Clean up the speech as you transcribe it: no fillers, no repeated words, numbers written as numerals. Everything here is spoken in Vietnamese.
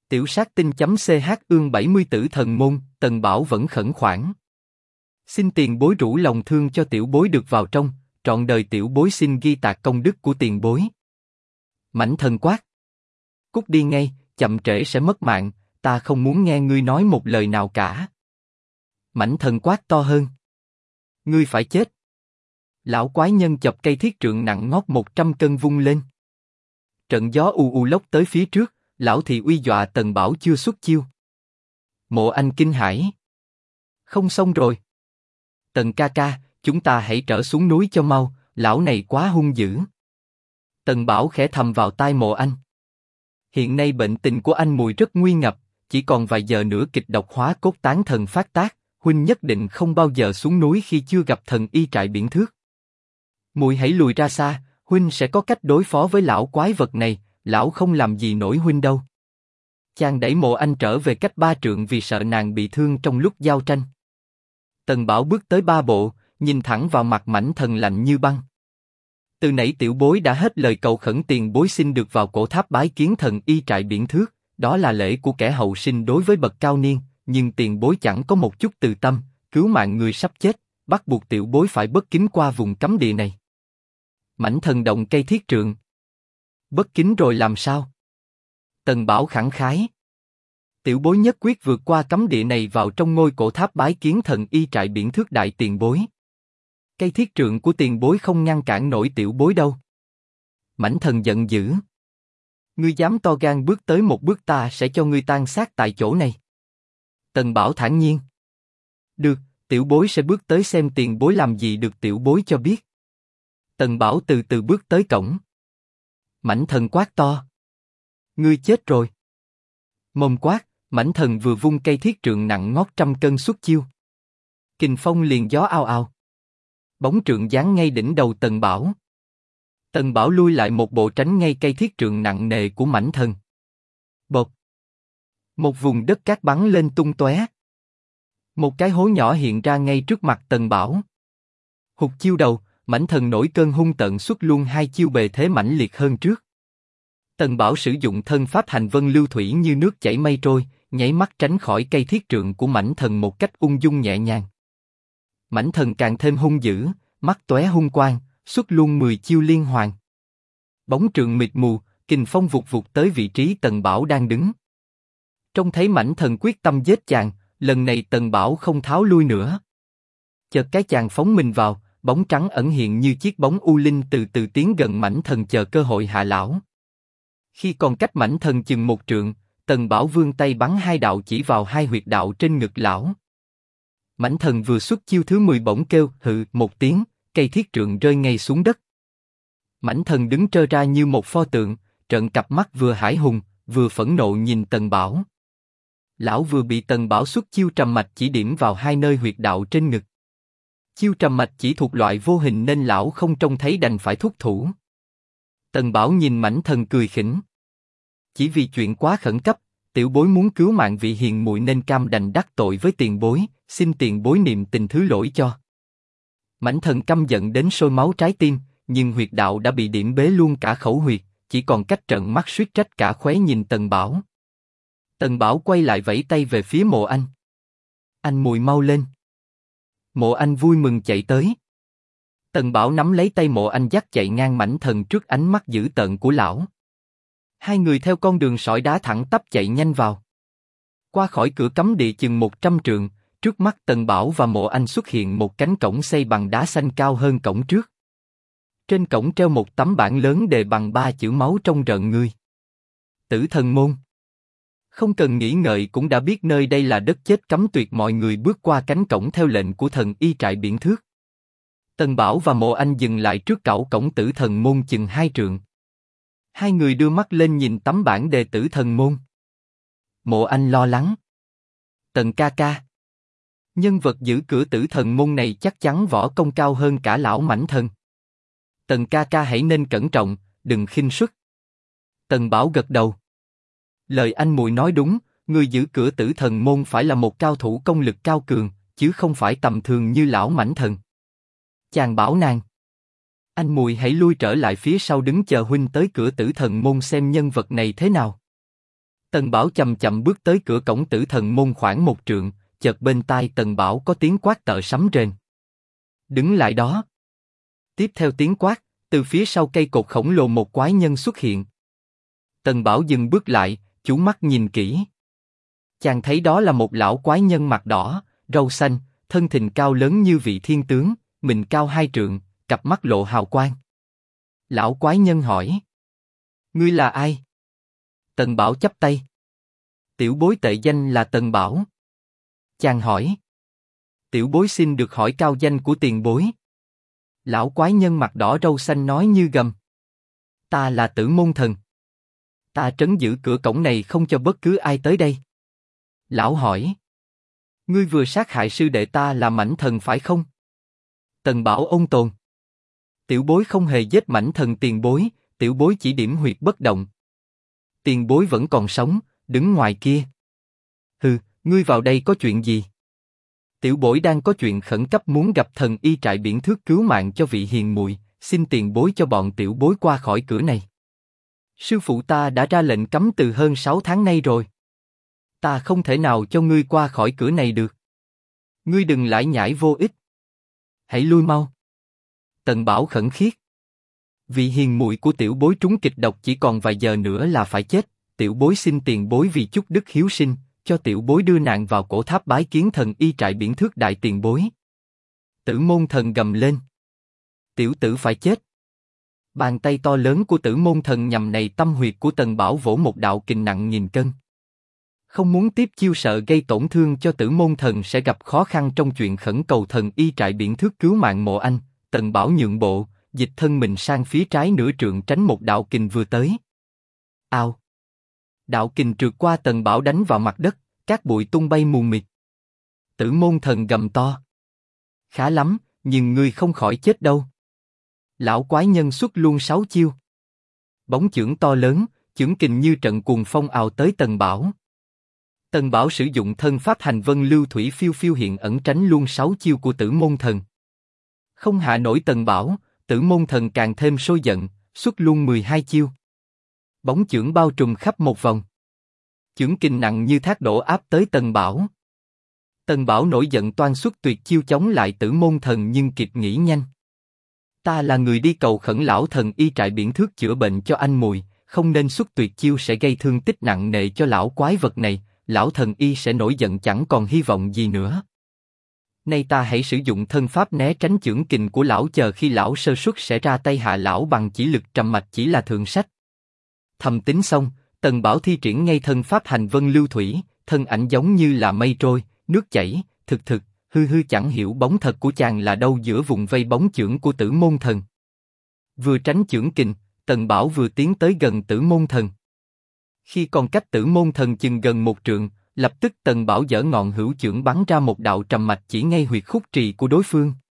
Tiểu sát tinh.ch ương 70 tử thần môn, Tần Bảo vẫn khẩn khoản. Xin tiền bối rủ lòng thương cho tiểu bối được vào trong, trọn đời tiểu bối xin ghi tạc công đức của tiền bối. Mãnh thần quát. Cút đi ngay, chậm trễ sẽ mất mạng, ta không muốn nghe ngươi nói một lời nào cả. Mãnh thần quát to hơn. Ngươi phải chết. Lão quái nhân chập cây thiết trượng nặng ngót 100 cân vung lên. Trận gió u u lốc tới phía trước, lão thị uy dọa Tần Bảo chưa xuất chiêu. Mộ Anh kinh hãi. Không xong rồi. Tần ca ca, chúng ta hãy trở xuống núi cho mau, lão này quá hung dữ. Tần Bảo khẽ thầm vào tai Mộ Anh. Hiện nay bệnh tình của anh Mùi rất nguy ngập, chỉ còn vài giờ nữa kịch độc hóa cốt tán thần phát tác, huynh nhất định không bao giờ xuống núi khi chưa gặp thần y trại biển thước. Mùi hãy lùi ra xa, huynh sẽ có cách đối phó với lão quái vật này, lão không làm gì nổi huynh đâu. Chàng đẩy Mộ Anh trở về cách 3 trượng vì sợ nàng bị thương trong lúc giao tranh. Tần Bảo bước tới 3 bộ, nhìn thẳng vào mặt Mãnh Thần lạnh như băng. Từ nãy tiểu bối đã hết lời cầu khẩn tiền bối xin được vào cổ tháp bái kiến thần y trại biển thước, đó là lễ của kẻ hậu sinh đối với bậc cao niên, nhưng tiền bối chẳng có một chút từ tâm, cứu mạng người sắp chết, bắt buộc tiểu bối phải bất kính qua vùng cấm địa này. Mãnh Thần động cây thiết trượng. Bất kính rồi làm sao? Tần Bảo khẳng khái. Tiểu bối nhất quyết vượt qua cấm địa này vào trong ngôi cổ tháp bái kiến thần y trại biển thước đại tiền bối. Cây thiết trượng của tiền bối không ngăn cản nổi tiểu bối đâu. Mãnh Thần giận dữ. Ngươi dám to gan bước tới một bước ta sẽ cho ngươi tan xác tại chỗ này. Tần Bảo thản nhiên. Được, tiểu bối sẽ bước tới xem tiền bối làm gì được tiểu bối cho biết. Tần Bảo từ từ bước tới cổng. Mãnh Thần quát to. Ngươi chết rồi. Mồm quát, Mãnh Thần vừa vung cây thiết trượng nặng ngót 100 cân xuất chiêu. Kình phong liền gió ao ao. Bóng trượng giáng ngay đỉnh đầu Tần Bảo. Tần Bảo lui lại một bộ tránh ngay cây thiết trượng nặng nề của Mãnh Thần. Bột. Một vùng đất cát bắn lên tung tóe. Một cái hố nhỏ hiện ra ngay trước mặt Tần Bảo. Hụt chiêu đầu, Mãnh Thần nổi cơn hung tợn xuất luôn 2 chiêu bề thế mãnh liệt hơn trước. Tần Bảo sử dụng thân pháp hành vân lưu thủy như nước chảy mây trôi, nháy mắt tránh khỏi cây thiết trượng của Mãnh Thần một cách ung dung nhẹ nhàng. Mãnh Thần càng thêm hung dữ, mắt tóe hung quang, xuất luôn 10 chiêu liên hoàn. Bóng trượng mịt mù, kình phong vụt vụt tới vị trí Tần Bảo đang đứng. Trông thấy Mãnh Thần quyết tâm giết chàng, lần này Tần Bảo không tháo lui nữa. Chợt cái chàng phóng mình vào, bóng trắng ẩn hiện như chiếc bóng u linh từ từ tiến gần Mãnh Thần chờ cơ hội hạ lão. Khi còn cách Mãnh Thần chừng 1 trượng, Tần Bảo vươn tay bắn 2 đạo chỉ vào 2 huyệt đạo trên ngực lão. Mãnh Thần vừa xuất chiêu thứ 10 bỗng kêu hự một tiếng, cây thiết trượng rơi ngay xuống đất. Mãnh Thần đứng trơ ra như một pho tượng, trợn cặp mắt vừa hãi hùng, vừa phẫn nộ nhìn Tần Bảo. Lão vừa bị Tần Bảo xuất chiêu trầm mạch chỉ điểm vào 2 nơi huyệt đạo trên ngực. Chiêu trầm mạch chỉ thuộc loại vô hình nên lão không trông thấy đành phải thúc thủ. Tần Bảo nhìn Mãnh Thần cười khỉnh. Chỉ vì chuyện quá khẩn cấp, tiểu bối muốn cứu mạng vị hiền muội nên cam đành đắc tội với tiền bối, xin tiền bối niệm tình thứ lỗi cho. Mãnh Thần căm giận đến sôi máu trái tim, nhưng huyệt đạo đã bị điểm bế luôn cả khẩu huyệt, chỉ còn cách trợn mắt suýt trách cả khóe nhìn Tần Bảo. Tần Bảo quay lại vẫy tay về phía Mộ Anh. Anh Mùi mau lên. Mộ Anh vui mừng chạy tới. Tần Bảo nắm lấy tay Mộ Anh dắt chạy ngang Mãnh Thần trước ánh mắt dữ tợn của lão. Hai người theo con đường sỏi đá thẳng tắp chạy nhanh vào. Qua khỏi cửa cấm địa chừng 100 trượng, trước mắt Tần Bảo và Mộ Anh xuất hiện một cánh cổng xây bằng đá xanh cao hơn cổng trước. Trên cổng treo một tấm bảng lớn đề bằng 3 chữ máu trông rợn người. Tử Thần Môn. Không cần nghĩ ngợi cũng đã biết nơi đây là đất chết cấm tuyệt mọi người bước qua cánh cổng theo lệnh của thần y trại biển thước. Tần Bảo và Mộ Anh dừng lại trước cổng cổng Tử Thần Môn chừng 2 trượng. Hai người đưa mắt lên nhìn tấm bảng đề Tử Thần Môn. Mộ Anh lo lắng. Tần ca ca. Nhân vật giữ cửa Tử Thần Môn này chắc chắn võ công cao hơn cả lão Mãnh Thần. Tần ca ca hãy nên cẩn trọng, đừng khinh suất. Tần Bảo gật đầu. Lời anh Mùi nói đúng, người giữ cửa Tử Thần Môn phải là một cao thủ công lực cao cường, chứ không phải tầm thường như lão Mãnh Thần. Chàng bảo nàng. Anh Mùi hãy lui trở lại phía sau đứng chờ huynh tới cửa Tử Thần Môn xem nhân vật này thế nào. Tần Bảo chậm chậm bước tới cửa cổng Tử Thần môn khoảng 1 trượng, chợt bên tai Tần Bảo có tiếng quát tợ sấm rền. Đứng lại đó. Tiếp theo tiếng quát, từ phía sau cây cột khổng lồ một quái nhân xuất hiện. Tần Bảo dừng bước lại, chú mắt nhìn kỹ. Chàng thấy đó là một lão quái nhân mặt đỏ, râu xanh, thân thình cao lớn như vị thiên tướng, mình cao 2 trượng, cặp mắt lộ hào quang. Lão quái nhân hỏi: Ngươi là ai? Tần Bảo chắp tay. Tiểu bối tệ danh là Tần Bảo. Chàng hỏi: Tiểu bối xin được hỏi cao danh của tiền bối. Lão quái nhân mặt đỏ râu xanh nói như gầm: Ta là Tử Môn Thần. Ta trấn giữ cửa cổng này không cho bất cứ ai tới đây. Lão hỏi: Ngươi vừa sát hại sư đệ ta là Mãnh Thần phải không? Tần Bảo ôn tồn: Tiểu bối không hề giết Mãnh Thần tiền bối, tiểu bối chỉ điểm huyệt bất động. Tiền bối vẫn còn sống, đứng ngoài kia. Hừ, ngươi vào đây có chuyện gì? Tiểu bối đang có chuyện khẩn cấp muốn gặp thần y trại biển thước cứu mạng cho vị hiền muội, xin tiền bối cho bọn tiểu bối qua khỏi cửa này. Sư phụ ta đã ra lệnh cấm từ hơn 6 tháng nay rồi. Ta không thể nào cho ngươi qua khỏi cửa này được. Ngươi đừng lải nhải vô ích. Hãy lui mau. Tần Bảo khẩn khiết. Vị hiền muội của tiểu bối trúng kịch độc chỉ còn vài giờ nữa là phải chết. Tiểu bối xin tiền bối vì chút đức hiếu sinh, cho tiểu bối đưa nàng vào cổ tháp bái kiến thần y trại biển thước đại tiền bối. Tử Môn Thần gầm lên: Tiểu tử phải chết. Bàn tay to lớn của Tử Môn Thần nhằm này tâm huyệt của Tần Bảo vỗ một đạo kình nặng 1000 cân. Không muốn tiếp chiêu sợ gây tổn thương cho Tử Môn Thần sẽ gặp khó khăn trong chuyện khẩn cầu thần y trại biển thước cứu mạng Mộ Anh. Tần Bảo nhượng bộ, dịch thân mình sang phía trái nửa trượng tránh một đạo kình vừa tới. Ao! Đạo kình trượt qua Tần Bảo đánh vào mặt đất, cát bụi tung bay mù mịt. Tử Môn Thần gầm to: Khá lắm, nhưng ngươi không khỏi chết đâu. Lão quái nhân xuất luôn 6 chiêu. Bóng chưởng to lớn, chưởng kình như trận cuồng phong ào tới Tần Bảo. Tần Bảo sử dụng thân pháp hành vân lưu thủy phiêu phiêu hiện ẩn tránh luôn 6 chiêu của Tử Môn Thần. Không hạ nổi Tần Bảo, Tử Môn Thần càng thêm sôi giận, xuất luôn 12 chiêu. Bóng chưởng bao trùm khắp một vòng. Chưởng kình nặng như thác đổ áp tới Tần Bảo. Tần Bảo nổi giận toan xuất tuyệt chiêu chống lại Tử Môn Thần nhưng kịp nghĩ nhanh. Ta là người đi cầu khẩn lão thần y trại biển thước chữa bệnh cho anh mùi, không nên xuất tuyệt chiêu sẽ gây thương tích nặng nề cho lão quái vật này, lão thần y sẽ nổi giận chẳng còn hy vọng gì nữa. Nay ta hãy sử dụng thân pháp né tránh chưởng kình của lão, chờ khi lão sơ suất sẽ ra tay hạ lão bằng chỉ lực trầm mạch chỉ là thượng sách. Thầm tính xong, Tần Bảo thi triển ngay thân pháp hành vân lưu thủy, thân ảnh giống như là mây trôi, nước chảy, thực thực, hư hư chẳng hiểu bóng thật của chàng là đâu giữa vùng vây bóng chưởng của Tử Môn Thần. Vừa tránh chưởng kình, Tần Bảo vừa tiến tới gần Tử Môn Thần. Khi còn cách Tử Môn Thần chừng gần 1 trượng, lập tức Tần Bảo giở ngọn hữu chưởng bắn ra một đạo trầm mạch chỉ ngay huyệt khúc trì của đối phương.